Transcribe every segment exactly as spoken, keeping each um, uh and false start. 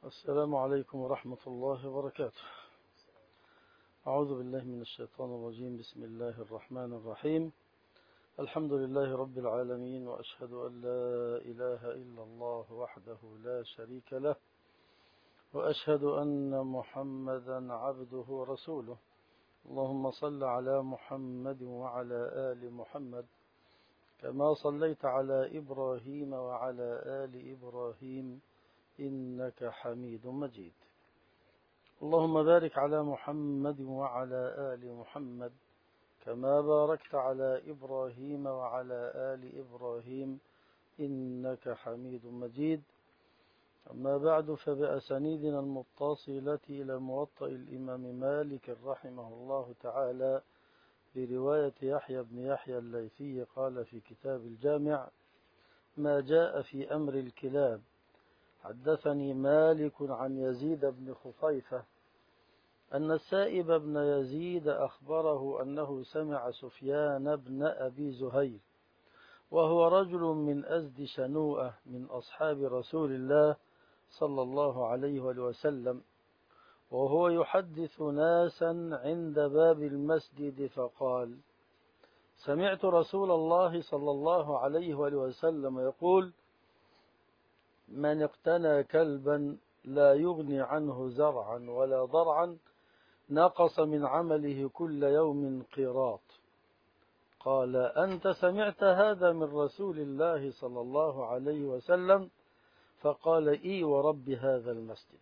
السلام عليكم ورحمة الله وبركاته. أعوذ بالله من الشيطان الرجيم. بسم الله الرحمن الرحيم. الحمد لله رب العالمين، وأشهد أن لا إله إلا الله وحده لا شريك له، وأشهد أن محمدا عبده ورسوله. اللهم صل على محمد وعلى آل محمد كما صليت على إبراهيم وعلى آل إبراهيم إنك حميد مجيد. اللهم بارك على محمد وعلى آل محمد كما باركت على إبراهيم وعلى آل إبراهيم إنك حميد مجيد. أما بعد، فبأسانيدنا المتصلة إلى موطأ الإمام مالك رحمه الله تعالى برواية يحيى بن يحيى الليثي قال في كتاب الجامع: ما جاء في أمر الكلاب. حدثني مالك عن يزيد بن خفيفة أن السائب بن يزيد أخبره أنه سمع سفيان بن أبي زهير، وهو رجل من أزد شنوءة من أصحاب رسول الله صلى الله عليه وسلم، وهو يحدث ناسا عند باب المسجد فقال: سمعت رسول الله صلى الله عليه وسلم يقول: من اقتنى كلبا لا يغني عنه زرعا ولا ضرعا نقص من عمله كل يوم قيراط. قال: أنت سمعت هذا من رسول الله صلى الله عليه وسلم؟ فقال: إي ورب هذا المسجد.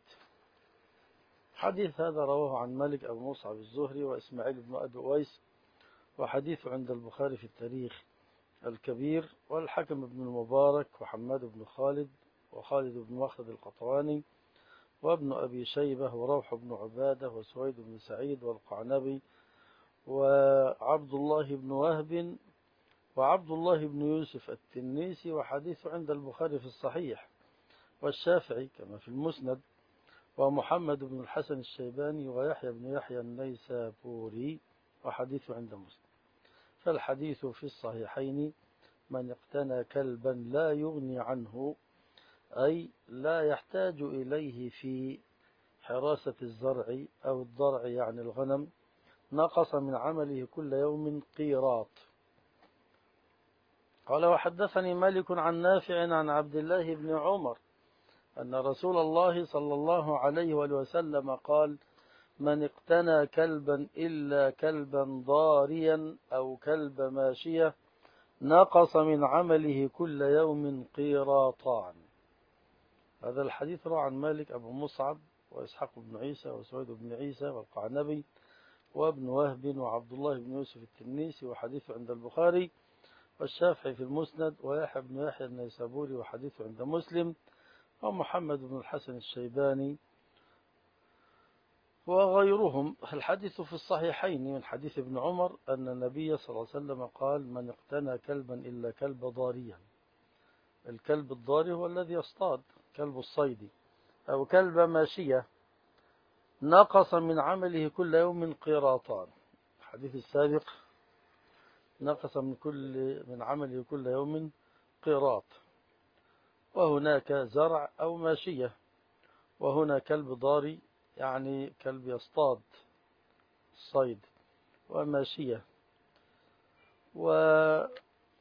حديث هذا رواه عن مالك أبو مصعب الزهري وإسماعيل بن أبي أويس، وحديث عند البخاري في التاريخ الكبير، والحكم بن المبارك وحماد بن خالد وخالد بن مخلد القطواني وابن أبي شيبة وروح بن عبادة وسويد بن سعيد والقعنبي وعبد الله بن وهب وعبد الله بن يوسف التنيسي، وحديث عند البخاري في الصحيح والشافعي كما في المسند، ومحمد بن الحسن الشيباني ويحيى بن يحيى النيسابوري، وحديث عند مسلم. فالحديث في الصحيحين: من اقتنى كلبا لا يغني عنه، أي لا يحتاج إليه في حراسة الزرع أو الضرع يعني الغنم، نقص من عمله كل يوم قيراط. قال: وحدثني مالك عن نافع عن عبد الله بن عمر أن رسول الله صلى الله عليه وسلم قال: من اقتنى كلبا إلا كلبا ضاريا أو كلب ماشية نقص من عمله كل يوم قيراطان. هذا الحديث روى عن مالك أبو مصعب وإسحاق بن عيسى وسويد بن عيسى والقعنبي وابن وهب وعبد الله بن يوسف التنيسي، وحديث عند البخاري والشافعي في المسند، ويحيى بن يحيى النيسابوري وحديث عند مسلم، ومحمد بن الحسن الشيباني وغيرهم. الحديث في الصحيحين من حديث ابن عمر أن النبي صلى الله عليه وسلم قال: من اقتنى كلبا إلا كلب ضاريا. الكلب الضاري هو الذي يصطاد، كلب الصيد، أو كلب ماشية، نقص من عمله كل يوم قيراطان. الحديث السابق: نقص من كل من عمله كل يوم قيراط. وهناك زرع أو ماشية، وهنا كلب ضاري يعني كلب يصطاد الصيد، وماشية. ومن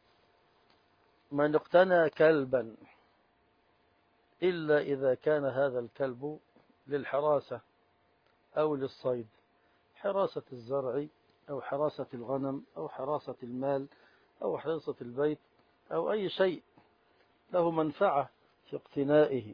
اقتنى كلبا إلا إذا كان هذا الكلب للحراسة أو للصيد، حراسة الزرع أو حراسة الغنم أو حراسة المال أو حراسة البيت أو أي شيء له منفعة في اقتنائه.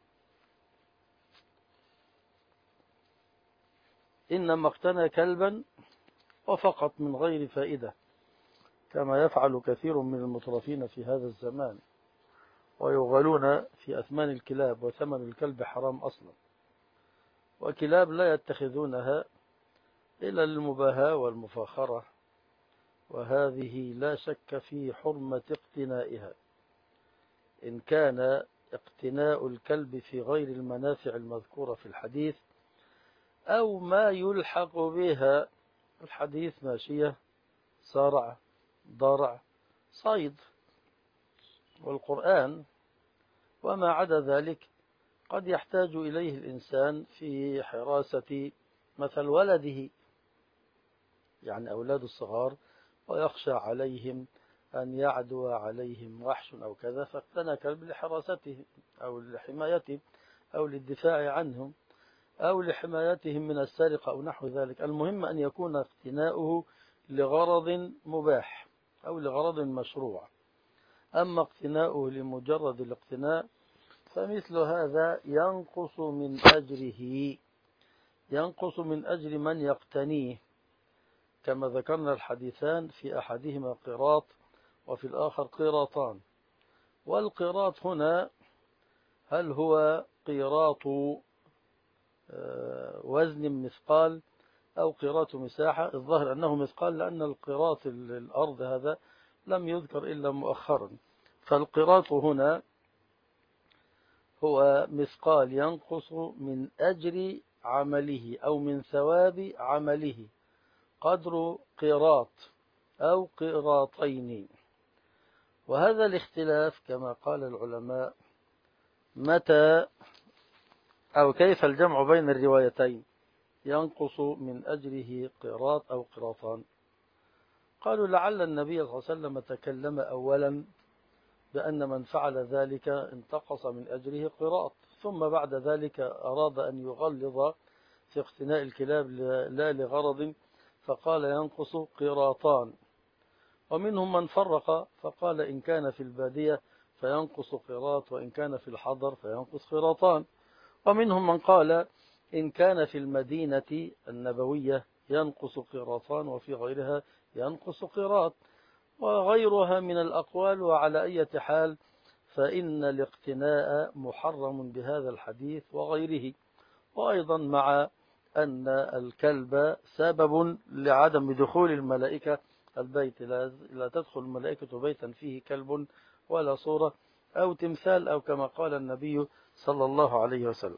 إنما اقتنى كلبا وفقط من غير فائدة، كما يفعل كثير من المترفين في هذا الزمان، ويغالون في أثمان الكلاب، وثمن الكلب حرام أصلا، وكلاب لا يتخذونها إلا للمباهاة والمفاخرة، وهذه لا شك في حرمة اقتنائها، إن كان اقتناء الكلب في غير المنافع المذكورة في الحديث أو ما يلحق بها. الحديث ماشية، صرع، ضرع، صيد، والقرآن وما عدا ذلك قد يحتاج إليه الإنسان في حراسة مثل ولده، يعني أولاد الصغار، ويخشى عليهم أن يعدو عليهم وحش أو كذا، فاقتنى كلب لحراستهم أو لحمايتهم أو للدفاع عنهم أو لحمايتهم من السرقة أو نحو ذلك. المهم أن يكون اقتناؤه لغرض مباح أو لغرض مشروع. أما اقتناؤه لمجرد الاقتناء فمثل هذا ينقص من أجره، ينقص من أجر من يقتنيه، كما ذكرنا الحديثان في أحدهما قيراط وفي الآخر قيراطان. والقيراط هنا هل هو قيراط وزن مثقال أو قيراط مساحة؟ الظاهر أنه مثقال، لأن القيراط الأرض هذا لم يذكر إلا مؤخرا. فالقيراط هنا هو مثقال ينقص من أجر عمله أو من ثواب عمله قدر قيراط أو قيراطين. وهذا الاختلاف كما قال العلماء متى أو كيف الجمع بين الروايتين ينقص من أجره قيراط أو قيراطان. قالوا لعل النبي صلى الله عليه وسلم تكلم أولا بأن من فعل ذلك انتقص من أجره قيراط، ثم بعد ذلك أراد أن يغلظ في اقتناء الكلاب لا لغرض فقال ينقص قيراطان. ومنهم من فرق فقال إن كان في البادية فينقص قيراط، وإن كان في الحضر فينقص قيراطان. ومنهم من قال إن كان في المدينة النبوية ينقص قيراطان، وفي غيرها ينقص قيراط، وغيرها من الأقوال. وعلى أي حال فإن الاقتناء محرم بهذا الحديث وغيره. وأيضا مع أن الكلب سبب لعدم دخول الملائكة البيت، لا تدخل الملائكة بيتا فيه كلب ولا صورة أو تمثال، أو كما قال النبي صلى الله عليه وسلم.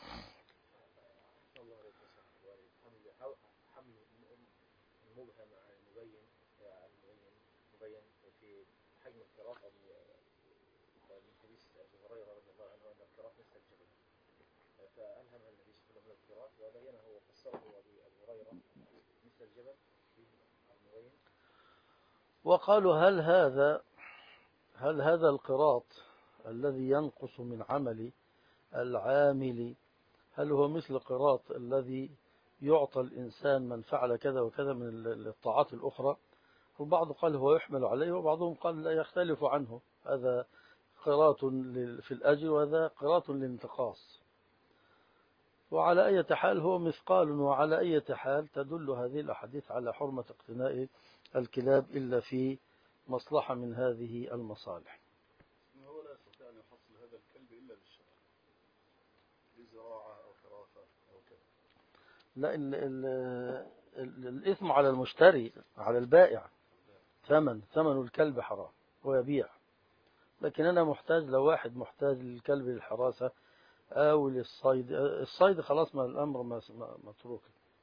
وقالوا هل هذا هل هذا القراط الذي ينقص من عمل العامل هل هو مثل قراط الذي يعطى الإنسان من فعل كذا وكذا من الطاعات الأخرى؟ البعض قال هو يحمل عليه، وبعضهم قال لا يختلف عنه، هذا قراط في الأجر وهذا قراط للانتقاص. وعلى أي حال هو مثقال، وعلى أي حال تدل هذه الأحاديث على حرمة اقتناء الكلاب إلا في مصلحة من هذه المصالح. هو لا يستطيع أن يحصل هذا الكلب إلا بالشرع، لزراعة أو حراسة أو كذا. لا، ال ال ال الإثم على المشتري، على البائع. ثمن ثمن الكلب حرام ويبيع. لكن أنا محتاج، لو واحد محتاج للكلب للحراسة أو للصيد، الصيد خلاص ما الأمر متروك.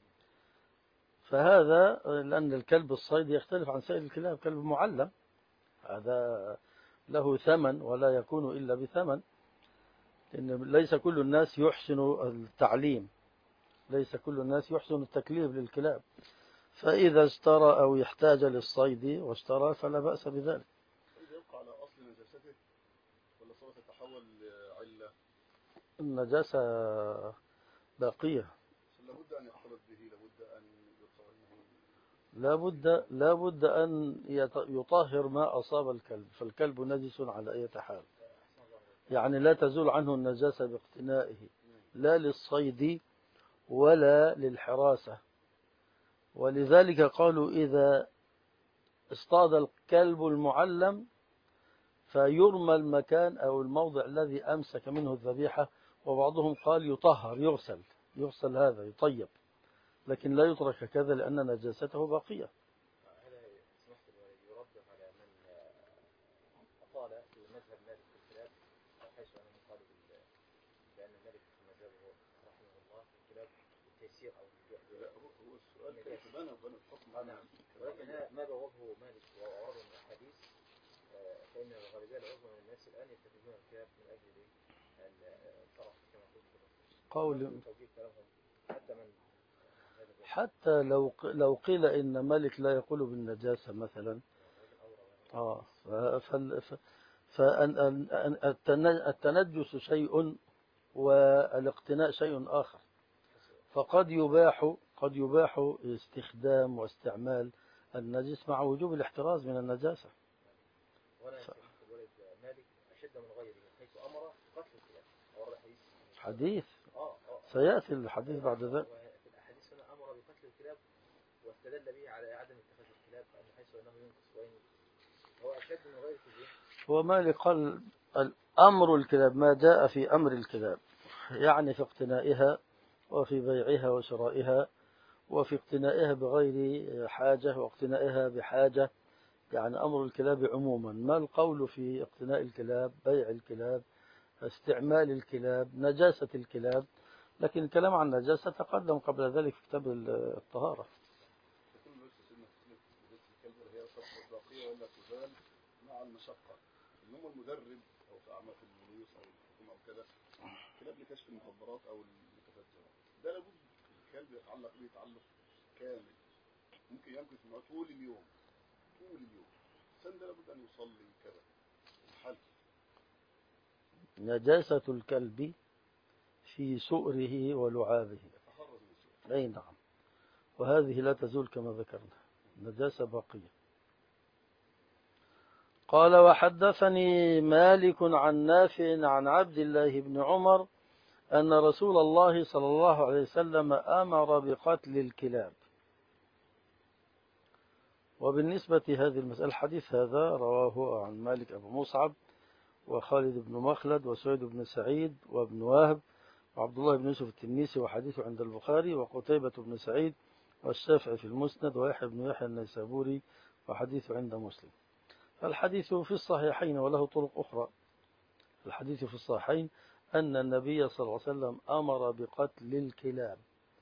فهذا لأن الكلب الصيد يختلف عن سائر الكلاب، كلب معلم هذا له ثمن ولا يكون إلا بثمن، لأن ليس كل الناس يحسن التعليم، ليس كل الناس يحسن التكليف للكلاب. فإذا اشترى أو يحتاج للصيد واشترى فلا بأس بذلك. إذا يبقى على أصل نجاسته ولا سوف تتحول لعلة؟ النجاسة باقية، لابد أن يختلط به، لابد أن يطهره، لابد لابد أن يطهر ما أصاب الكلب، فالكلب نجس على أي حال، يعني لا تزول عنه النجاسة باقتنائه، لا للصيد ولا للحراسة. ولذلك قالوا إذا اصطاد الكلب المعلم فيرمى المكان أو الموضع الذي أمسك منه الذبيحة، وبعضهم قال يطهر، يغسل يغسل هذا يطيب، لكن لا يترك كذا لأن نجاسته باقية. هذا سمحت يرد على من أطال في مذهب مالك في الكلاب، حيث أنه مقالب بأن مالك في مذهبه رحمه الله في الكلاب بالتيسير أو بالجهد. لا، هو السؤال كيف بنى بنى الحكم. نعم، ولكن ما بوابه مالك وأورده من الحديث، فإن الغالبية العظمى من الناس الآن يتخذون الكلاب من أجل الطرف كما قول توجيه كلامهم حتى من حتى لو لو قيل إن مالك لا يقول بالنجاسة مثلا، آه فالتنجس شيء والاقتناء شيء آخر، فقد يباح قد يباح استخدام واستعمال النجس مع وجوب الاحتراز من النجاسة. ولا ف... الولد مالك أشد من غيره حيث أمر قتل الكلاب. أو الحديث حديث آه آه سيأتي الحديث بعد ذلك. في الأحاديث هنا أمر بقتل الكلاب واستدل به على عدم اتخاذ الكلاب أن حيث أنه ينقص وين هو أشد من غيره في الدين. ومالك قال الأمر الكلاب ما جاء في أمر الكلاب، يعني في اقتنائها وفي بيعها وشرائها وفي اقتنائها بغير حاجة واقتنائها بحاجة، يعني أمر الكلاب عموما. ما القول في اقتناء الكلاب، بيع الكلاب، استعمال الكلاب، نجاسة الكلاب؟ لكن الكلام عن النجاسة تقدم قبل ذلك في كتاب الطهارة. تكون بس سنة نجاسة الكلب هي تبقى باقية ولا تزال مع المشقة. إنما المدرب أو في أعمال البوليس أو الحكومة أو كذا كلاب لكشف المخدرات أو المتفجرات، ده لابد الكلب يتعلق به تعلق كامل، ممكن يمكث معه طول اليوم طول اليوم. الإنسان ده لابد أن يصلي كذا الحل. نجاسة الكلب في سؤره ولعابه، أي نعم، وهذه لا تزول كما ذكرنا، نجاسة باقية. قال وحدثني مالك عن نافع عن عبد الله بن عمر أن رسول الله صلى الله عليه وسلم أمر بقتل الكلاب. وبالنسبة هذه المسألة الحديث هذا رواه عن مالك أبو مصعب وخالد بن مخلد وسعيد بن سعيد وابن وهب وعبد الله بن يوسف التنيسي، وحديثه عند البخاري، وقتيبة بن سعيد والشافعي في المسند، ويحيى بن يحيى النيسابوري وحديثه عند مسلم. الحديث في الصحيحين وله طرق أخرى. الحديث في الصحيحين أن النبي صلى الله عليه وسلم أمر بقتل الكلاب،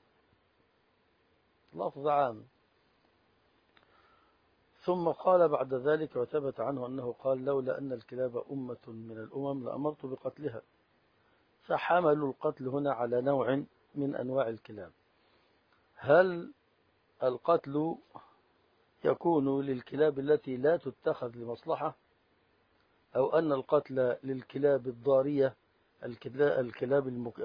لفظ عام. ثم قال بعد ذلك وثبت عنه أنه قال لولا أن الكلاب أمة من الأمم لأمرت بقتلها، فحملوا القتل هنا على نوع من أنواع الكلاب. هل القتل يكون للكلاب التي لا تتخذ لمصلحة، أو أن القتل للكلاب الضارية، الكلاب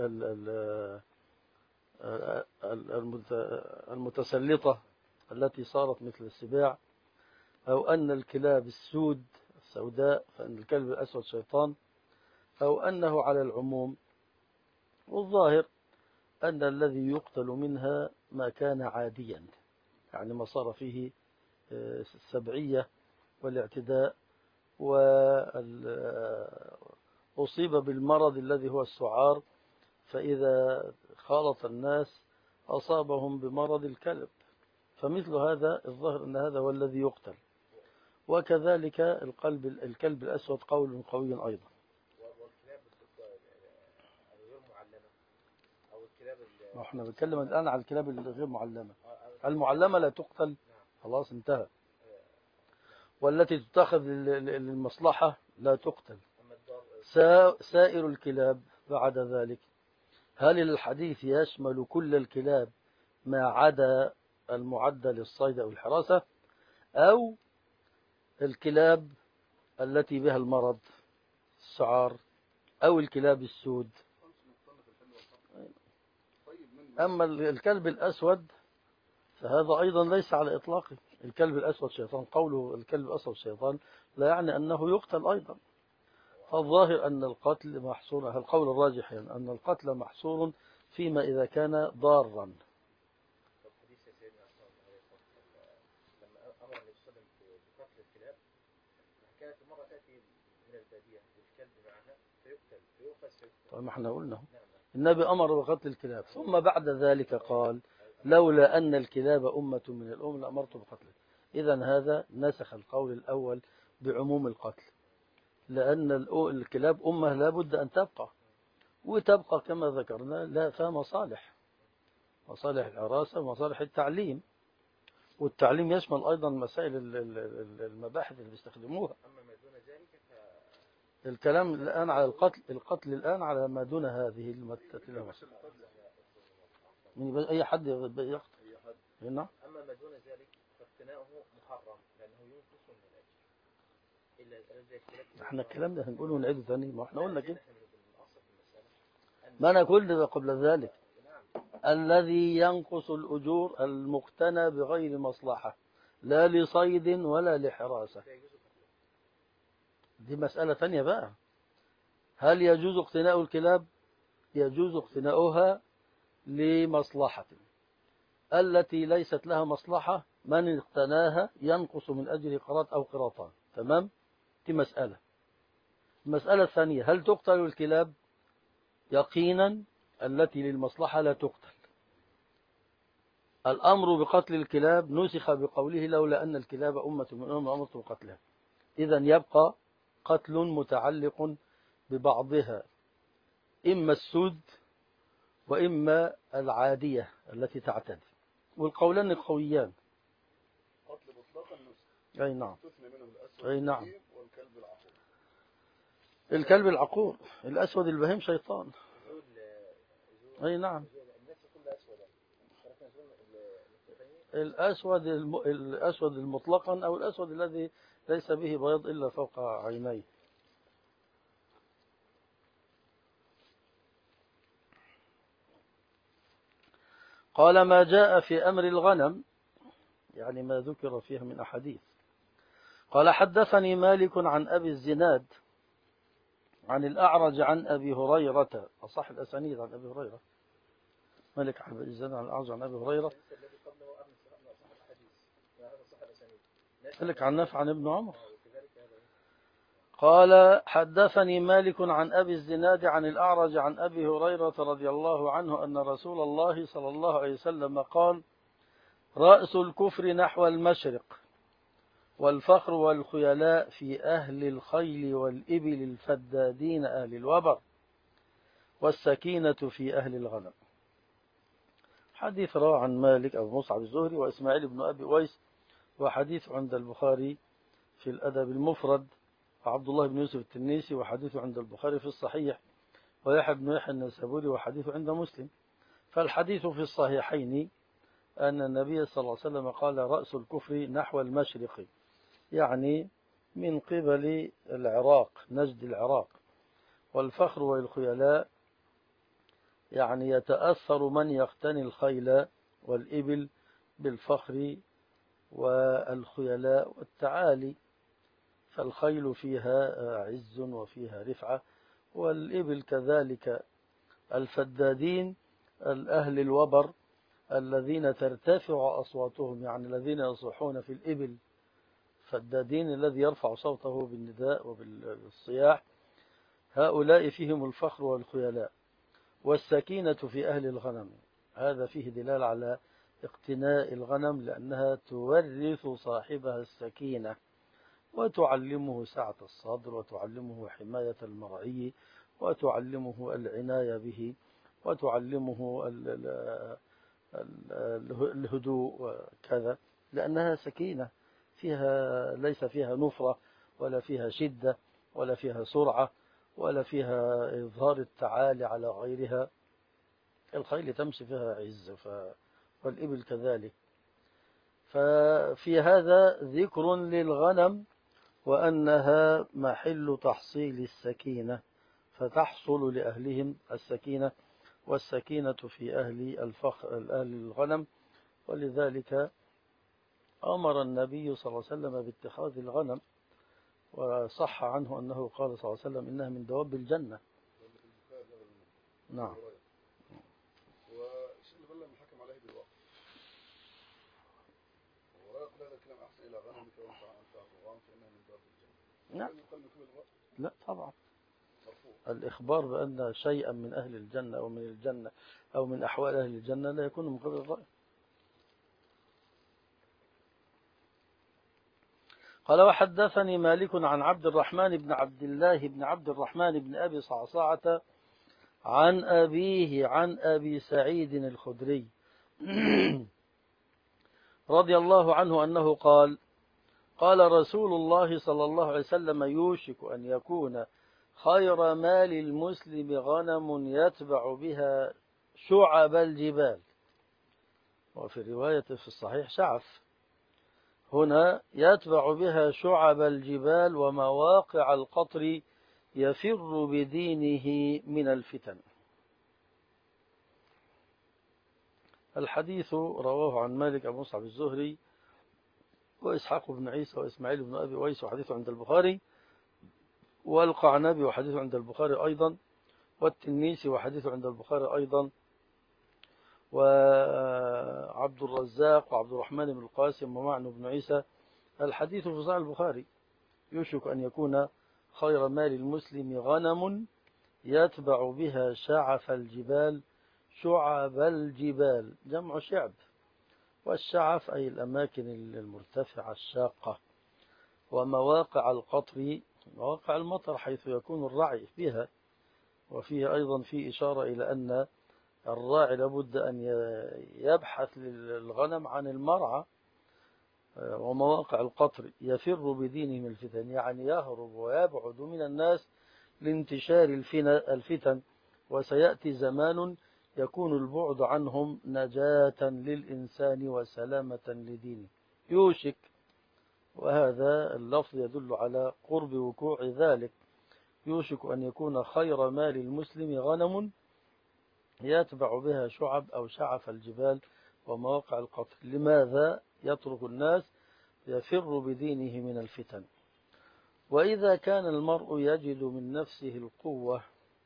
المتسلطة التي صارت مثل السباع، أو أن الكلاب السود السوداء فإن الكلب الأسود شيطان، أو أنه على العموم؟ والظاهر أن الذي يقتل منها ما كان عاديا، يعني ما صار فيه السبعية والاعتداء وأصيب بالمرض الذي هو السعار، فإذا خالط الناس أصابهم بمرض الكلب، فمثل هذا الظاهر أن هذا هو الذي يقتل. وكذلك القلب الكلب الأسود قول قوي أيضا. والكلاب الغير معلمة أو الكلاب ما احنا بنتكلم الآن على الكلاب الغير معلمة. المعلمة لا تقتل، خلاص انتهى، والتي تتخذ للمصلحة لا تقتل. سائر الكلاب بعد ذلك، هل الحديث يشمل كل الكلاب ما عدا المعدة للصيد أو الحراسة، أو الكلاب التي بها المرض السعار، أو الكلاب السود؟ أما الكلب الأسود فهذا أيضا ليس على إطلاقه. الكلب الأسود شيطان، قوله الكلب الأسود شيطان لا يعني أنه يقتل أيضا. فالظاهر أن القتل محصور، القول الراجح يعني أن القتل محصور فيما إذا كان ضارا. لما أمر النبي صلى الله عليه وسلم بقتل الكلاب كانت المرأة تأتي من البادية والكلب معها فيقتل فيؤخذ فيقتل. طيب ما احنا قلنا النبي أمر بقتل الكلاب، ثم بعد ذلك قال لولا أن الكلاب أمة من الأمم لأمرت بقتله. إذن هذا نسخ القول الأول بعموم القتل، لأن الكلاب أمة لا بد أن تبقى، وتبقى كما ذكرنا لا فيها مصالح، مصالح الحراسة ومصالح التعليم، والتعليم يشمل أيضا مسائل المباحث اللي بيستخدموها. أما ما دون ذلك الكلام الآن على القتل، القتل الآن على ما دون هذه المتة. من أي حد يقتل. أي حد. هنا أما ما دون ذلك فاقتناؤه محرم لأنه ينقص من الأجر. إلا الأجر احنا الكلام ده هنقوله ونعيده ثاني، ما احنا قلنا كده. الأصل في المسألة ما أنا كل قبل ذلك الذي ينقص الأجور المقتنى بغير مصلحة، لا لصيد ولا لحراسة. دي مسألة ثانية بقى. هل يجوز اقتناء الكلاب؟ يجوز اقتناؤها لمصلحة. التي ليست لها مصلحة من اقتناها ينقص من أجل قراط أو قراطان. تمام؟ دي مسألة. المسألة الثانية، هل تقتل الكلاب؟ يقينا التي للمصلحة لا تقتل. الأمر بقتل الكلاب نسخ بقوله لولا أن الكلاب أمة من أمم أمرت بقتلها. إذن يبقى قتل متعلق ببعضها، إما السود وإما العادية التي تعتدي، والقولان قويان. قتل مطلقا نسخ. أي نعم. تثني منه الأسود أي نعم. والكلب العقور. الكلب العقور، الأسود البهيم شيطان. أي نعم. الأسود الم... الأسود المطلقا أو الأسود الذي ليس به بياض إلا فوق عينيه. قال ما جاء في أمر الغنم، يعني ما ذكر فيها من أحاديث. قال حدثني مالك عن أبي الزناد عن الأعرج عن أبي هريرة، أصح الأسانيد عن أبي هريرة. مالك عن أبي الزناد عن الأعرج عن أبي هريرة. مالك عن نافع عن ابن عمر. قال حدثني مالك عن أبي الزناد عن الأعرج عن أبي هريرة رضي الله عنه أن رسول الله صلى الله عليه وسلم قال رأس الكفر نحو المشرق، والفخر والخيلاء في أهل الخيل والإبل الفدادين أهل الوبر، والسكينة في أهل الغنم. حديث رواه عن مالك أبو مصعب الزهري وإسماعيل بن أبي أويس، وحديث عند البخاري في الأدب المفرد، وعبد الله بن يوسف التنيسي وحديث عند البخاري في الصحيح، ويحيى بن يحيى النسابوري وحديث عند مسلم. فالحديث في الصحيحين أن النبي صلى الله عليه وسلم قال رأس الكفر نحو المشرق، يعني من قبل العراق، نجد العراق. والفخر والخيلاء يعني يتأثر من يقتني الخيل والإبل بالفخر والخيلاء والتعالي، فالخيل فيها عز وفيها رفعة، والإبل كذلك. الفدادين الأهل الوبر الذين ترتفع أصواتهم، يعني الذين يصيحون في الإبل. فدادين الذي يرفع صوته بالنداء وبالصياح، هؤلاء فيهم الفخر والخيلاء. والسكينة في أهل الغنم، هذا فيه دلالة على اقتناء الغنم، لأنها تورث صاحبها السكينة وتعلمه سعة الصدر، وتعلمه حماية المرعي، وتعلمه العناية به، وتعلمه الهدوء وكذا، لأنها سكينة فيها، ليس فيها نفرة ولا فيها شدة ولا فيها سرعة ولا فيها إظهار التعالي على غيرها. الخيل تمشي فيها عز، ف... والإبل كذلك. ففي هذا ذكر للغنم وأنها محل تحصيل السكينة، فتحصل لأهلهم السكينة، والسكينة في أهل الفخر أهل الغنم. ولذلك أمر النبي صلى الله عليه وسلم باتخاذ الغنم، وصح عنه أنه قال صلى الله عليه وسلم إنها من دواب الجنة. نعم. والشيء اللي بلغ الحكم عليه بالوقت، ورأيك هذا الكلام أحسن إلى غنمك وأنت أنت أرغام فإنها من دواب الجنة. نعم. لا طبعا. مرفوع. الإخبار بأن شيئا من أهل الجنة أو من الجنة أو من أحوال أهل الجنة لا يكون من قبل الرأي. قال وحدثني مالك عن عبد الرحمن بن عبد الله بن عبد الرحمن بن أبي صعصعة عن أبيه عن أبي سعيد الخدري رضي الله عنه أنه قال قال رسول الله صلى الله عليه وسلم يوشك أن يكون خير مال المسلم غنم يتبع بها شعب الجبال، وفي رواية في الصحيح شعف. هنا يتبع بها شعب الجبال ومواقع القطر يفر بدينه من الفتن. الحديث رواه عن مالك أبو مصعب الزهري وإسحاق بن عيسى وإسماعيل بن أبي ويس، وحديث عند البخاري، والقعنبي وحديث عند البخاري أيضا، والتنيسي وحديث عند البخاري أيضا، وعبد الرزاق وعبد الرحمن بن القاسم ومعنى بن عيسى. الحديث في صحيح البخاري. يوشك أن يكون خير مال المسلم غنم يتبع بها شعف الجبال، شعب الجبال جمع شعب، والشعف أي الأماكن المرتفعة الشاقة، ومواقع القطر مواقع المطر حيث يكون الرعي فيها. وفيه أيضا في إشارة إلى أن الراعي لابد أن يبحث للغنم عن المرعى. ومواقع القطر يفر بدينه من الفتن، يعني يهرب ويبعد من الناس لانتشار الفتن، وسيأتي زمان يكون البعد عنهم نجاة للإنسان وسلامة لدينه. يوشك، وهذا اللفظ يدل على قرب وقوع ذلك. يوشك أن يكون خير مال المسلم غنم يتبع بها شعب أو شعف الجبال ومواقع القطر. لماذا يترك الناس؟ يفر بدينه من الفتن. وإذا كان المرء يجد من نفسه القوة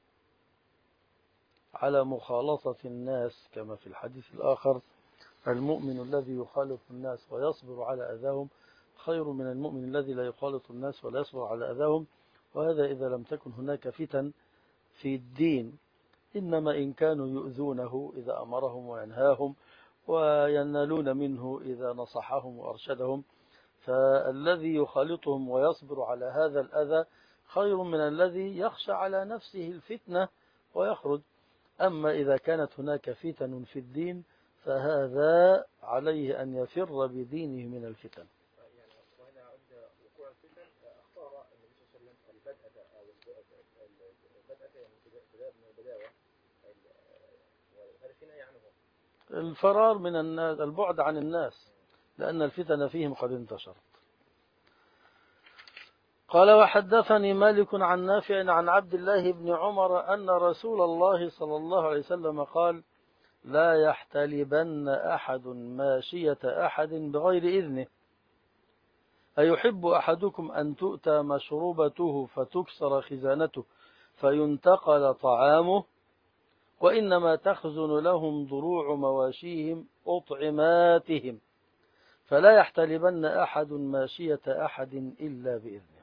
على مخالطة الناس كما في الحديث الآخر: المؤمن الذي يخالط الناس ويصبر على أذاهم خير من المؤمن الذي لا يخالط الناس ولا يصبر على أذاهم. وهذا إذا لم تكن هناك فتن في الدين، إنما إن كانوا يؤذونه إذا أمرهم وينهاهم، وينالون منه إذا نصحهم وأرشدهم، فالذي يخالطهم ويصبر على هذا الأذى خير من الذي يخشى على نفسه الفتنة ويخرج. أما إذا كانت هناك فتن في الدين فهذا عليه أن يفر بدينه من الفتن. يعني وهنا عند وقوع الفتن اختار النبي صلى الله عليه وسلم البدءة أو البدءة يعني بداية من البداوة، وهل فينا يعني الفرار من الناس، البعد عن الناس، لأن الفتن فيهم قد انتشرت. قال: وحدثني مالك عن نافع عن عبد الله بن عمر أن رسول الله صلى الله عليه وسلم قال: لا يحتلبن أحد ماشية أحد بغير إذنه. أيحب أحدكم أن تؤتى مشروبته فتكسر خزانته فينتقل طعامه؟ وإنما تخزن لهم ضروع مواشيهم أطعماتهم، فلا يحتلبن أحد ماشية أحد إلا بإذنه.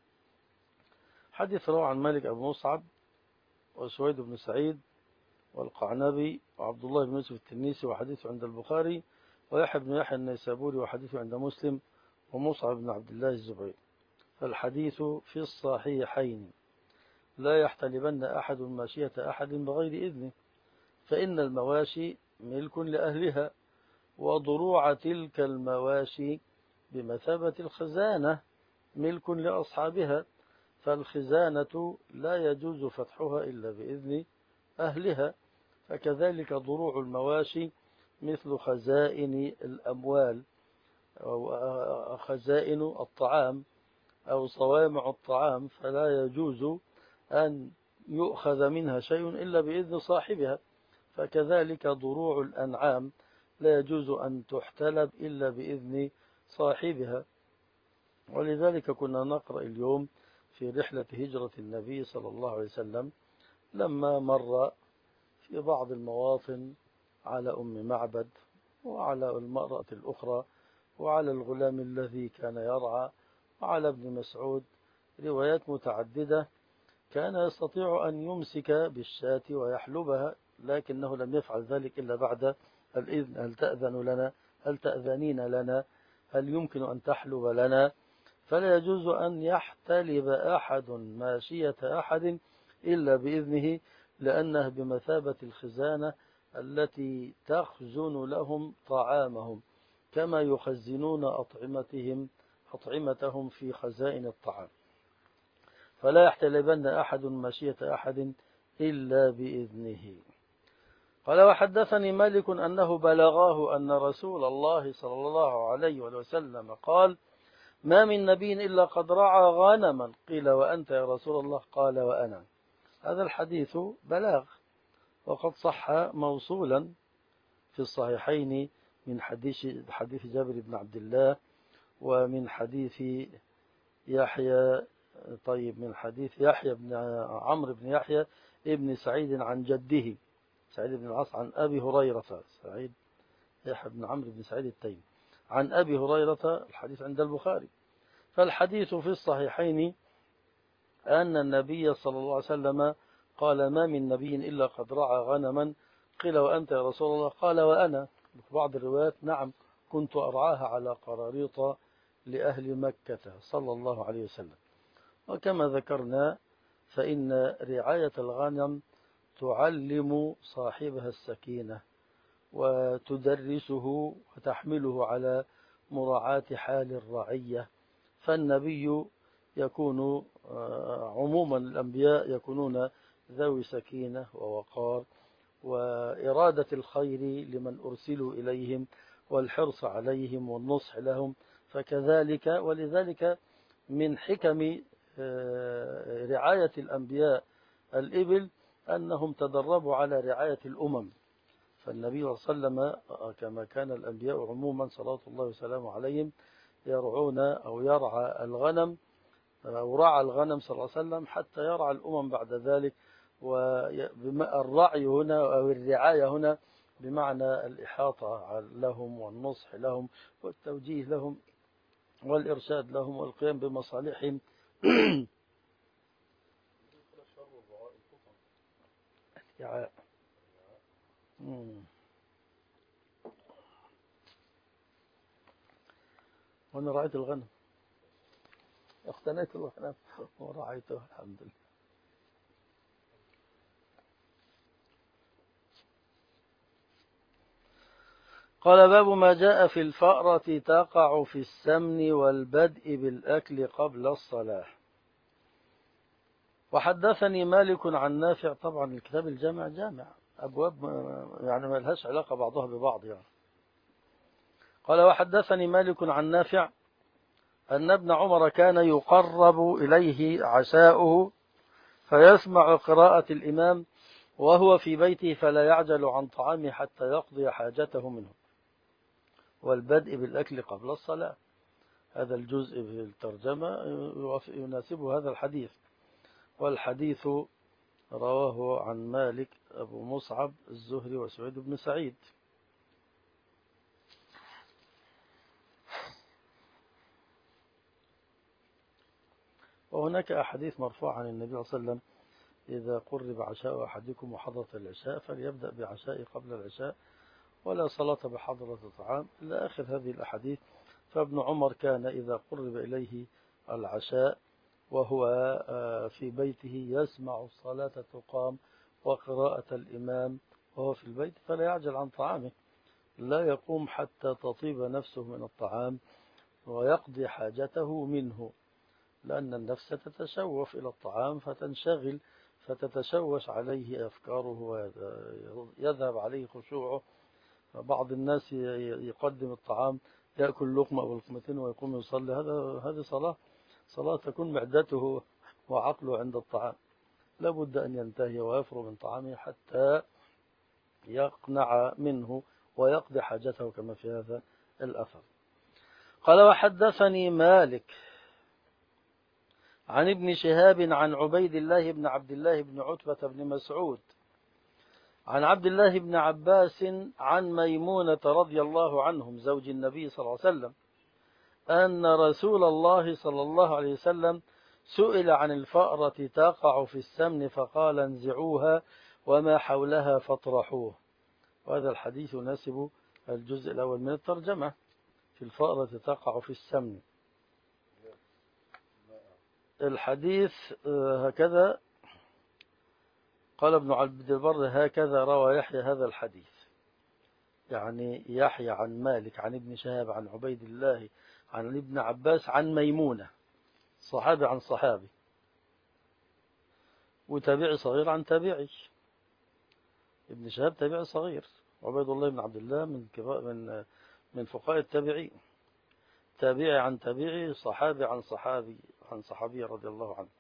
حديث رواه عن مالك أبو مصعب وسويد بن سعيد والقعنبي وعبد الله بن يوسف التنيسي، وحديثه عند البخاري، ويحيى بن يحيى النيسابوري وحديثه عند مسلم، ومصعب بن عبد الله الزبيري. فالحديث في الصحيحين: لا يحتلبن أحد ماشية أحد بغير إذنه، فإن المواشي ملك لأهلها، وضروع تلك المواشي بمثابة الخزانة ملك لأصحابها، فالخزانة لا يجوز فتحها إلا بإذن أهلها. فكذلك ضروع المواشي مثل خزائن الأموال أو خزائن الطعام أو صوامع الطعام، فلا يجوز أن يؤخذ منها شيء إلا بإذن صاحبها. فكذلك ضروع الأنعام لا يجوز أن تحتلب إلا بإذن صاحبها. ولذلك كنا نقرأ اليوم في رحلة هجرة النبي صلى الله عليه وسلم لما مر في بعض المواطن على أم معبد وعلى المرأة الأخرى وعلى الغلام الذي كان يرعى وعلى ابن مسعود، روايات متعددة. كان يستطيع أن يمسك بالشاة ويحلبها، لكنه لم يفعل ذلك إلا بعد الإذن: هل تأذن لنا؟ هل تأذنين لنا؟ هل يمكن أن تحلب لنا؟ فلا يجوز أن يحتلب أحد ماشية أحد إلا بإذنه، لأنه بمثابة الخزانة التي تخزن لهم طعامهم، كما يخزنون أطعمتهم أطعمتهم في خزائن الطعام. فلا يحتلبن أحد ماشية أحد إلا بإذنه. قال وحدثني مالك أنه بلغاه أن رسول الله صلى الله عليه وسلم قال ما من نبي إلا قد رعى غنما قيل وأنت يا رسول الله قال وأنا. هذا الحديث بلاغ، وقد صح موصولا في الصحيحين من حديث حديث جابر بن عبد الله، ومن حديث يحيى طيب من حديث يحيى بن عمرو بن يحيى ابن سعيد عن جده سعيد بن العاص عن أبي هريرة. سعيد يحيى بن عمرو بن سعيد التيمي عن أبي هريرة، الحديث عند البخاري. فالحديث في الصحيحين أن النبي صلى الله عليه وسلم قال ما من نبي إلا قد رعى غنما قيل وأنت يا رسول الله قال وأنا. في بعض الروايات نعم كنت أرعاها على قراريط لأهل مكة صلى الله عليه وسلم. وكما ذكرنا فإن رعاية الغنم تعلم صاحبها السكينة وتدرسه وتحمله على مراعاة حال الرعية. فالنبي يكون عموما الأنبياء يكونون ذوي سكينة ووقار وإرادة الخير لمن أرسلوا إليهم والحرص عليهم والنصح لهم. فكذلك ولذلك من حكم رعاية الأنبياء الإبل أنهم تدربوا على رعاية الأمم. فالنبي صلى الله عليه وسلم كما كان الأنبياء عموما صلى الله وسلامه عليهم يرعون أو يرعى الغنم أو رعى الغنم صلى الله عليه وسلم حتى يرعى الأمم بعد ذلك. والرعي هنا أو الرعاية هنا بمعنى الإحاطة لهم والنصح لهم والتوجيه لهم والإرشاد لهم والقيام بمصالحهم. وأنا رعيت الغنم اقتنيت الغنم ورعيته الحمد لله. قال باب ما جاء في الفأرة تقع في السمن والبدء بالأكل قبل الصلاة. وحدثني مالك عن نافع. طبعا الكتاب الجامع جامع أبواب يعني ما لهاش علاقة بعضها ببعض يعني. قال وحدثني مالك عن نافع أن ابن عمر كان يقرب إليه عشاؤه فيسمع قراءة الإمام وهو في بيته فلا يعجل عن طعامه حتى يقضي حاجته منه. والبدء بالأكل قبل الصلاة هذا الجزء في الترجمة يناسب هذا الحديث. والحديث رواه عن مالك أبو مصعب الزهري وسعيد بن سعيد. وهناك أحاديث مرفوعة عن النبي صلى الله عليه وسلم إذا قرب عشاء أحدكم وحضرت العشاء فليبدأ بعشاء قبل العشاء ولا صلاة بحضرة الطعام إلى آخر هذه الأحاديث. فابن عمر كان إذا قرب إليه العشاء وهو في بيته يسمع الصلاة تقام وقراءة الإمام وهو في البيت فلا يعجل عن طعامه، لا يقوم حتى تطيب نفسه من الطعام ويقضي حاجته منه، لأن النفس تتشوف إلى الطعام فتنشغل فتتشوش عليه أفكاره ويذهب عليه خشوعه. بعض الناس يقدم الطعام يأكل لقمة أو لقمتين ويقوم يصلي، هذا هذه صلاة صلاة تكون معدته وعقله عند الطعام. لابد أن ينتهي ويفرغ من طعامه حتى يقنع منه ويقضي حاجته كما في هذا الأثر. قال وحدثني مالك عن ابن شهاب عن عبيد الله بن عبد الله بن عتبة بن مسعود عن عبد الله بن عباس عن ميمونة رضي الله عنهم زوج النبي صلى الله عليه وسلم أن رسول الله صلى الله عليه وسلم سئل عن الفأرة تقع في السمن فقال انزعوها وما حولها فاطرحوه. وهذا الحديث يناسب الجزء الأول من الترجمة في الفأرة تقع في السمن. الحديث هكذا قال ابن عبد البر هكذا روى يحيى هذا الحديث، يعني يحيى عن مالك عن ابن شهاب عن عبيد الله عن ابن عباس عن ميمونة صحابي عن صحابي. وتابعي صغير عن تابعي. ابن شهاب تابعي صغير، عبيد الله بن عبد الله من كبار من من فقهاء التابعين، تابعي عن تابعي، صحابي عن صحابي عن صحابي رضي الله عنه.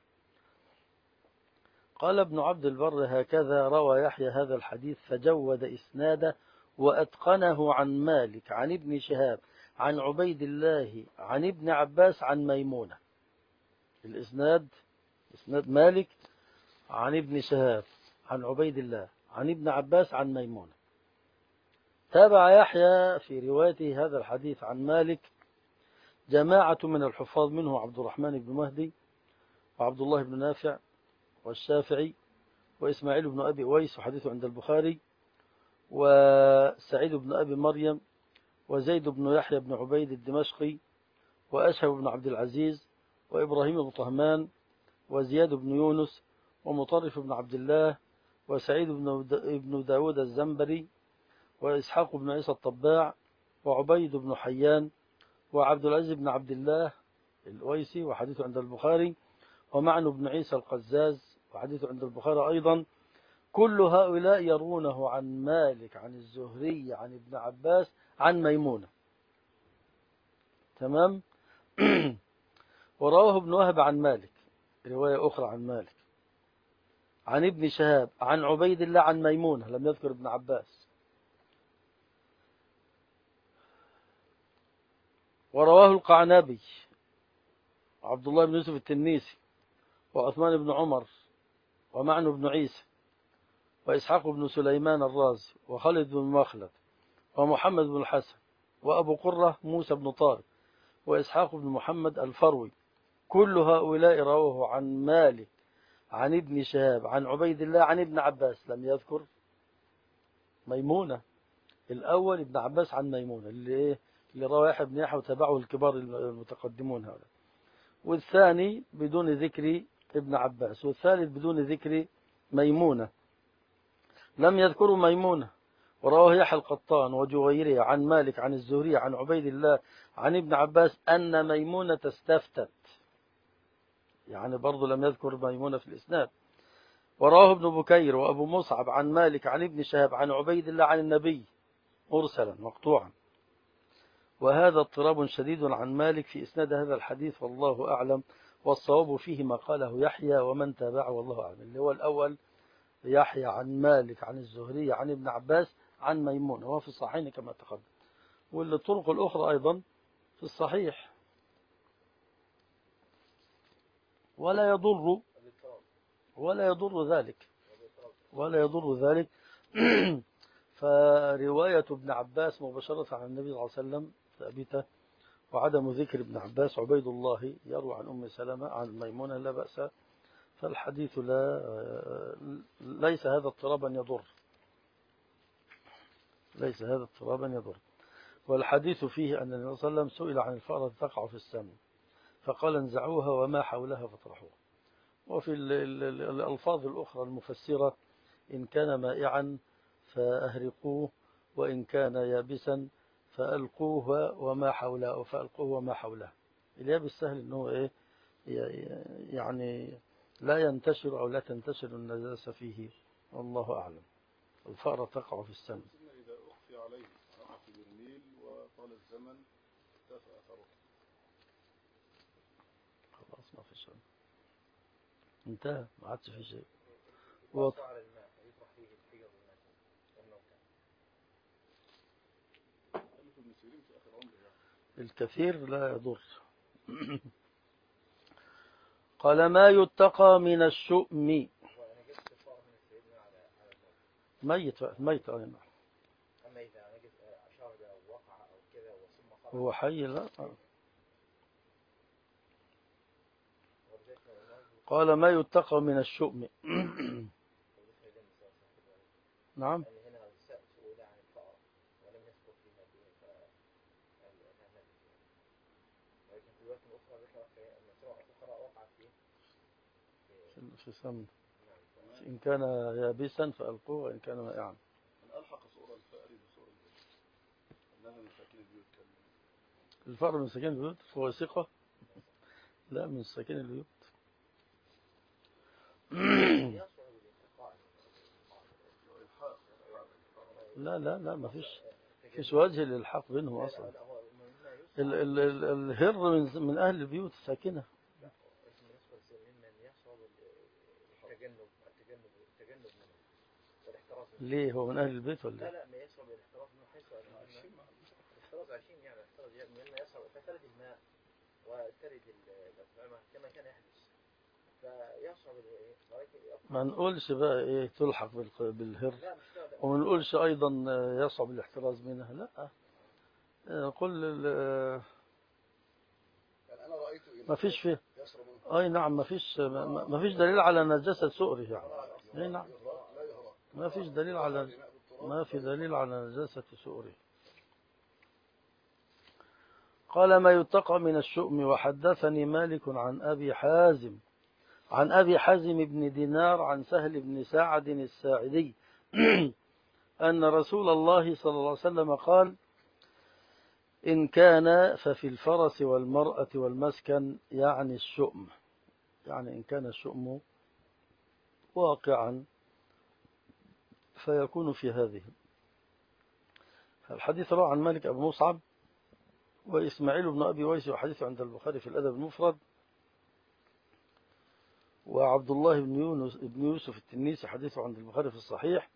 قال ابن عبد البر: هكذا روى يحيى هذا الحديث فجود إسناده وأتقنه عن مالك عن ابن شهاب عن عبيد الله عن ابن عباس عن ميمونة. الإسناد إسناد مالك عن ابن شهاب عن عبيد الله عن ابن عباس عن ميمونة. تابع يحيى في روايته هذا الحديث عن مالك جماعة من الحفاظ، منه عبد الرحمن بن مهدي وعبد الله بن نافع والشافعي وإسماعيل بن أبي أويس وحديثه عند البخاري، وسعيد بن أبي مريم، وزيد بن يحيى بن عبيد الدمشقي، وأشهب بن عبد العزيز، وإبراهيم بن طهمان، وزياد بن يونس، ومطرف بن عبد الله، وسعيد بن داود الزنبري، وإسحاق بن عيسى الطباع، وعبيد بن حيان، وعبد العزيز بن عبد الله الأويسي وحديثه عند البخاري، ومعن بن عيسى القزاز وحديثه عند البخاري أيضا. كل هؤلاء يرونه عن مالك عن الزهري عن ابن عباس عن ميمونة. تمام. ورواه ابن وهب عن مالك رواية أخرى عن مالك عن ابن شهاب عن عبيد الله عن ميمونة، لم يذكر ابن عباس. ورواه القعنبي عبد الله بن يوسف التنيسي وعثمان بن عمر ومعن بن عيسى وإسحاق بن سليمان الرازي وخالد بن مخلد ومحمد بن الحسن وأبو قرة موسى بن طارق وإسحاق بن محمد الفروي. كل هؤلاء رواه عن مالك عن ابن شهاب عن عبيد الله عن ابن عباس، لم يذكر ميمونة. الأول ابن عباس عن ميمونة اللي إيه اللي رواه يحيى بن يحيى وتابعه الكبار المتقدمون هذا، والثاني بدون ذكر ابن عباس، والثالث بدون ذكر ميمونة، لم يذكروا ميمونة. ورواه يحيى القطان وجويرية عن مالك عن الزهري عن عبيد الله عن ابن عباس أن ميمونة استفتت، يعني برضو لم يذكر ميمونة في الإسناد. ورواه ابن بكير وأبو مصعب عن مالك عن ابن شهاب عن عبيد الله عن النبي مرسلا مقطوعا. وهذا اضطراب شديد عن مالك في إسناد هذا الحديث والله أعلم، والصواب فيه ما قاله يحيى ومن تابعه والله أعلم، اللي هو الأول يحيى عن مالك عن الزهري عن ابن عباس عن ميمونة، وهو في الصحيحين كما تقدم، والطرق الأخرى أيضا في الصحيح. ولا يضر ولا يضر ذلك ولا يضر ذلك فرواية ابن عباس مباشرة عن النبي صلى الله عليه وسلم ثابتة، وعدم ذكر ابن عباس عبيد الله يروى عن أم سلمة عن ميمونة لا بأس، فالحديث لا ليس هذا اضطرابا يضر ليس هذا اضطرابا يضر. والحديث فيه أن النبي صلى الله عليه وسلم سئل عن الفأرة تقع في السم فقال انزعوها وما حولها فاطرحوها. وفي الألفاظ الأخرى المفسرة إن كان مائعا فأهرقوه وإن كان يابسا فألقوه وما حوله فألقوه وما حوله. اليابس سهل أنه إيه يعني لا ينتشر أو لا تنتشر النجاسة فيه، والله أعلم. الفأرة تقع في السم. إذا أخفي عليه وقع في برميل وطال الزمن ارتفع أثره، خلاص ما في شيء، انتهى ما عادش في شيء. واضح على الماء يطرح فيه الحجر والنوكة. ابن سيرين في آخر عمره يعني. الكثير لا يضر. قال ما يتقى من الشؤم. وأنا جبت صار من سيدنا على على الموت. ميت ميت أي نعم. أما إذا أنا جبت شرب أو وقع أو كذا وثم خرج هو حي لا. قال ما يتقى من الشؤم. نعم. هنا سئل عن الفأرة ولم يذكر فيها ولكن في رواية أخرى ذكر أن أخرى وقعت فيه في سم. إن كان يابسا فألقوه وإن كان مائعا. من ألحق صورة الفأر بصورة الجن أنها من ساكن البيوت. الفأر من ساكن البيوت فهو ثقة؟ لا من ساكن البيوت. يصعب الانتقاء الحاق لا لا لا ما فيش فيش وجه للحق بينهم أصلا. ال ال ال الهر من من أهل البيوت الساكنة. ممن يصعب التجنب التجنب التجنب منه والاحتراز منه. ليه هو من أهل البيت ولا لا إيه؟ لا ما يصعب الاحتراز منه حيث أن الاحتراز عايشين يعني الاحتراز مما يصعب فترد الماء وترد الأطعمة كما كان يحدث فيصعب ما نقولش بقى إيه تلحق بالق- بالهر، لا مش لا وما نقولش أيضا يصعب الاحتراز منها، لا. قل ال- يعني انا رايت ما فيش فيه. يشرب منه أي نعم، ما فيش ما ما فيش دليل على نجاسة سؤره يعني. أي نعم، إغراق لا يهراق ما فيش دليل على ما في دليل على نجاسة سؤره. قال ما يتقى من الشؤم. وحدثني مالك عن أبي حازم عن أبي حازم بن دينار عن سهل بن سعد الساعدي أن رسول الله صلى الله عليه وسلم قال إن كان ففي الفرس والمرأة والمسكن، يعني الشؤم، يعني إن كان الشؤم واقعا فيكون في هذه. الحديث روى عن مالك أبو مصعب وإسماعيل بن أبي ويس، وحديث عند البخاري في الأدب المفرد، وعبد الله بن يونس بن يوسف التنيسي حديثه عند البخاري في الصحيح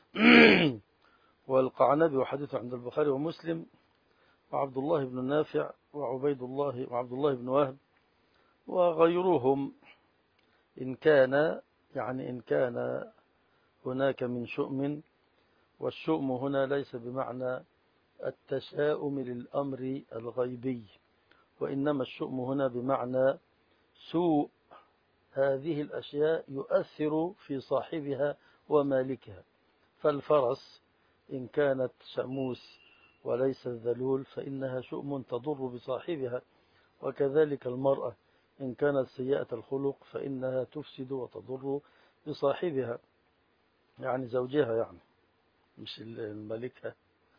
والقعنبي وحديثه عند البخاري ومسلم، وعبد الله بن نافع وعبيد الله وعبد الله بن وهب وغيرهم. إن كان يعني إن كان هناك من شؤم، والشؤم هنا ليس بمعنى التشاؤم للأمر الغيبي، وإنما الشؤم هنا بمعنى سوء هذه الأشياء يؤثر في صاحبها ومالكها. فالفرس إن كانت شموس وليست ذلول فإنها شؤم تضر بصاحبها، وكذلك المرأة إن كانت سيئة الخلق فإنها تفسد وتضر بصاحبها، يعني زوجها، يعني مش الملكها.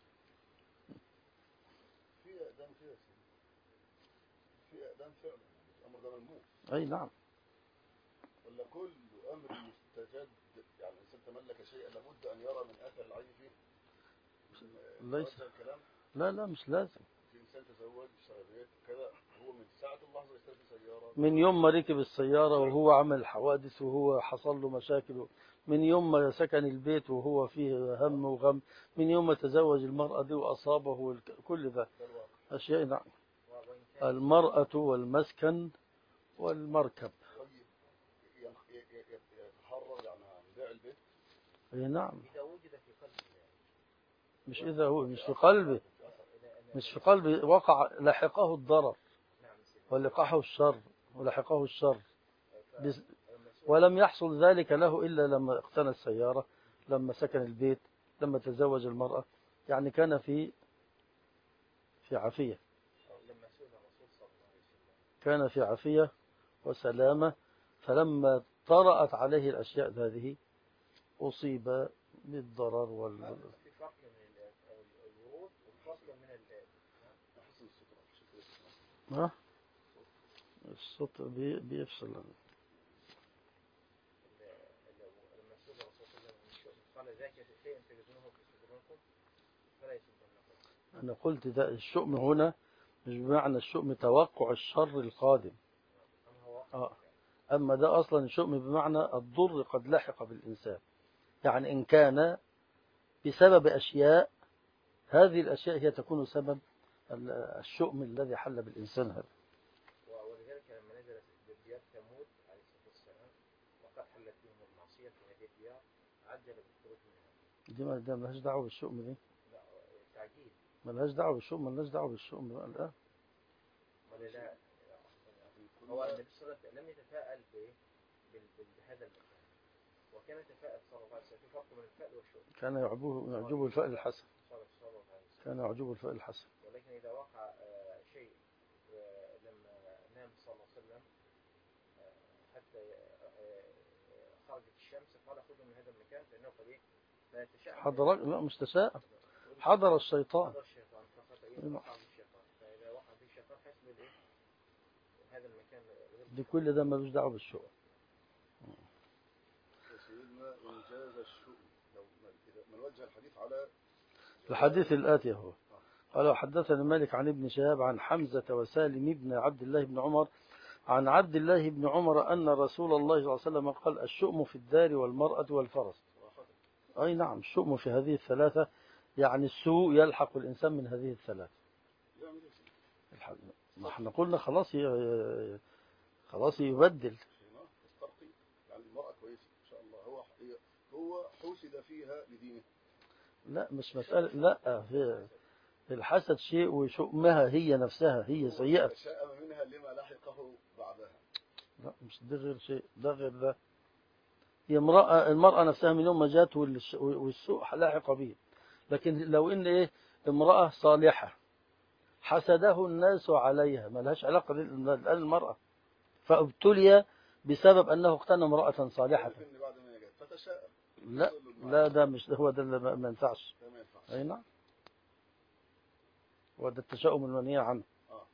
في اقدام فيها في اقدام فعلا الامر ده ملموس أي نعم. ولا كل امر مستجد يعني الانسان تملك شيئا لابد ان يرى من اثر العين فيه ليس هذا الكلام لا لا مش لازم. في انسان تزوج اشترى بيت كذا هو من ساعه اللحظه يشتري سياره من يوم ما ركب السيارة وهو عمل حوادث وهو حصل له مشاكل، من يوم ما سكن البيت وهو فيه هم وغم، من يوم ما تزوج المرأة دي وأصابه الك- كل ذا ده الواقع أشياء. نعم. وإن كان المرأة والمسكن والمركب. طيب ينخ- ي- ي- ي- يتحرر يعني عن بيع البيت أي نعم. إذا وجد في قلبه مش إذا هو مش في قلبه إذا- مش في قلبه وقع لحقه الضرر نعم سيدي. ولقحه الشر ولحقه الشر بس- فلما سئل- ولم يحصل ذلك له إلا لما اقتنى السيارة، لما سكن البيت، لما تزوج المرأة، يعني كان في في عافية، لما سئل الرسول صلى الله عليه وسلم كان في عافية وسلامة. فلما طرأت عليه الأشياء هذه أصيب بالضرر وال... في فرق من ال- ال- الورود وفرق من ال- حسن السترة شوف الاسم. ها؟ الصوت بي... بيفصل. ال- ال- لما سئل الرسول صلى الله عليه وسلم قال ذاك شيء تجدونه في صدوركم فلا يسبنكم. أنا قلت ده الشؤم هنا مش بمعنى الشؤم توقع الشر القادم. أما هو واقع آه. أما ده أصلا الشؤم بمعنى الضر قد لحق بالإنسان، يعني إن كان بسبب أشياء، هذه الأشياء هي تكون سبب ال- الشؤم الذي حل بالإنسان هذا. و- ولذلك لما نزلت بديار ثمود عليه الصلاة والسلام وقد حلت بهم المعصية في هذه الديار عجل بالخروج منها. دي ما ده ملهاش دعوة بالشؤم دي، لا تعجيل ملهاش دعوة بالشؤم، ملهاش دعوة بالشؤم بقى الآن. ولا لا هو النبي صلى الله عليه وسلم لم يتفاءل بإيه؟ بال- بال- بهذا المكان وكان يتفاءل صلى الله عليه وسلم في فرق بين الفأل والشؤم كان يعجبه يعجبه الفأل الحسن، صلى الله عليه وسلم. كان يعجبه الفأل الحسن. ولكن إذا وقع آه، شيء آه، لما نام صلى الله عليه وسلم آه، حتى آه، آه، خرجت الشمس قال خذوا من هذا المكان فإنه قد إيه لا يتشاءم حضر لا مش تشاءم، حضر الشيطان. حضر الشيطان فقط إيه نعم. وقع بالشيطان فإذا وقع به الشيطان حسب إيه هذا المكان غير دي كل ده ملوش دعوة بالشؤم. جاز الشؤم لو من وجه الحديث على الحديث الآتي هو قال حدثنا مالك عن ابن شهاب عن حمزة وسالم بن عبد الله بن عمر عن عبد الله بن عمر أن رسول الله صلى الله عليه وسلم قال الشؤم في الدار والمرأة والفرس. أي نعم، الشؤم في هذه الثلاثة، يعني السوء يلحق الإنسان من هذه الثلاثة. ما احنا قلنا خلاص ي... خلاص يبدل. يعني المرأة كويسة إن شاء الله، هو هو حسد فيها لدينه. لا مش مسألة، لا هي الحسد شيء وشؤمها هي نفسها هي سيئة. شاء منها لما لحقه بعدها. لا مش ده غير شيء، ده غير ده. هي امرأة، المرأة نفسها من يوم ما جات والسوء لاحق به. لكن لو ان ايه امرأة صالحة حسده الناس عليها، ما لهاش علاقة الآن المرأة، فابتلي بسبب أنه اقتنى امرأة صالحة. لا لا ده مش هو ده اللي ما ينفعش. أي نعم، وده التشاؤم المنهي عنه.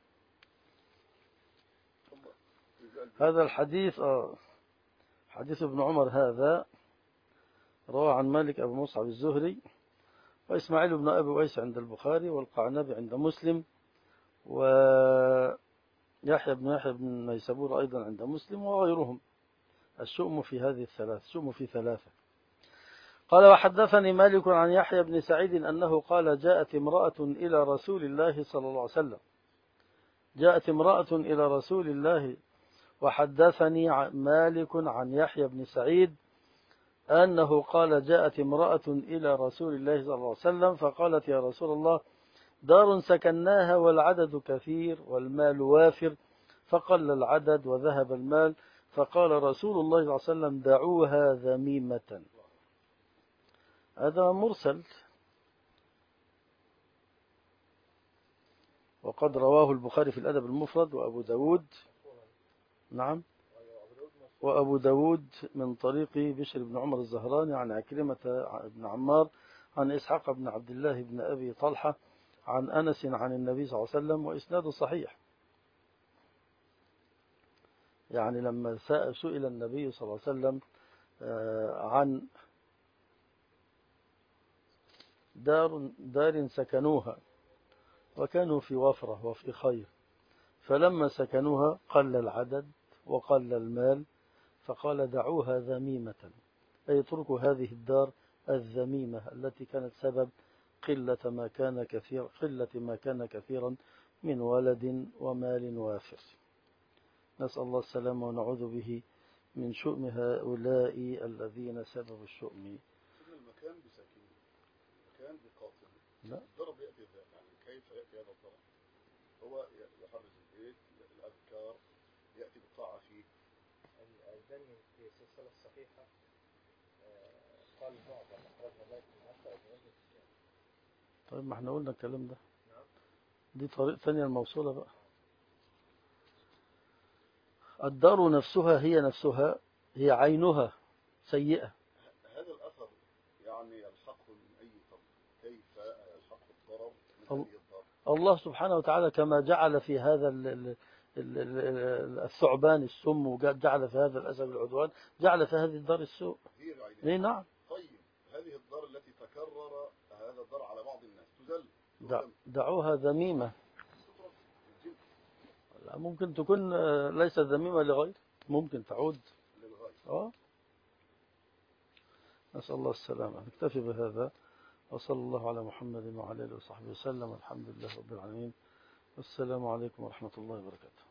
هذا الحديث آه حديث ابن عمر هذا روى عن مالك أبو مصعب الزهري وإسماعيل بن أبي ويس عند البخاري والقعنبي عند مسلم ويحيى بن يحيى بن نيسابور أيضا عند مسلم وغيرهم. الشؤم في هذه الثلاث، الشؤم في ثلاثة. قال وحدثني مالك عن يحيى بن سعيد أنه قال جاءت امرأة إلى رسول الله صلى الله عليه وسلم جاءت امرأة إلى رسول الله. وحدثني مالك عن يحيى بن سعيد أنه قال جاءت امرأة إلى رسول الله صلى الله عليه وسلم فقالت يا رسول الله دار سكناها والعدد كثير والمال وافر فقل العدد وذهب المال، فقال رسول الله صلى الله عليه وسلم دعوها ذميمة. هذا مرسل، وقد رواه البخاري في الأدب المفرد وأبو داود. نعم، وأبو داود من طريق بشر بن عمر الزهراني عن عكرمة بن عمار عن إسحاق بن عبد الله بن أبي طلحة عن أنس عن النبي صلى الله عليه وسلم وإسناده صحيح. يعني لما سئل النبي صلى الله عليه وسلم عن دار, دار سكنوها وكانوا في وفرة وفي خير، فلما سكنوها قل العدد وقل المال، فقال دعوها ذميمة، أي اتركوا هذه الدار الذميمة التي كانت سبب قلة ما كان كثير قلة ما كان كثيرا من ولد ومال وافر. نسأل الله السلامة ونعوذ به من شؤم هؤلاء الذين سببوا الشؤم. المكان بسكين، المكان بقاتل. لا الضرب يأتي ذا، يعني كيف يأتي هذا الضرب؟ هو يحرز البيت، الأذكار، يأتي بالطاعة فيه. الألباني في السلسلة الصحيحة قال معظم أخرجنا مالك من عشرة أجنبي. طيب ما احنا قلنا الكلام ده. دي طريق ثانية الموصولة بقى. الدار نفسها هي نفسها هي عينها سيئة. هذا الأثر يعني يلحقه من أي طرف، كيف يلحقه الضرر من هذه الضرر؟ الله سبحانه وتعالى كما جعل في هذا الثعبان السم وجعل في هذا الأسد العدوان جعل في هذه الدار السوء. اي نعم. طيب هذه الدار التي تكرر هذا الدار على بعض الناس تذل. دعوها ذميمة. لا ممكن تكون ليست ذميمة لغير، ممكن تعود للغير. اه نسأل الله السلامة. نكتفي بهذا وصلى الله على محمد وعلى آله وصحبه وسلم. الحمد لله رب العالمين. والسلام عليكم ورحمة الله وبركاته.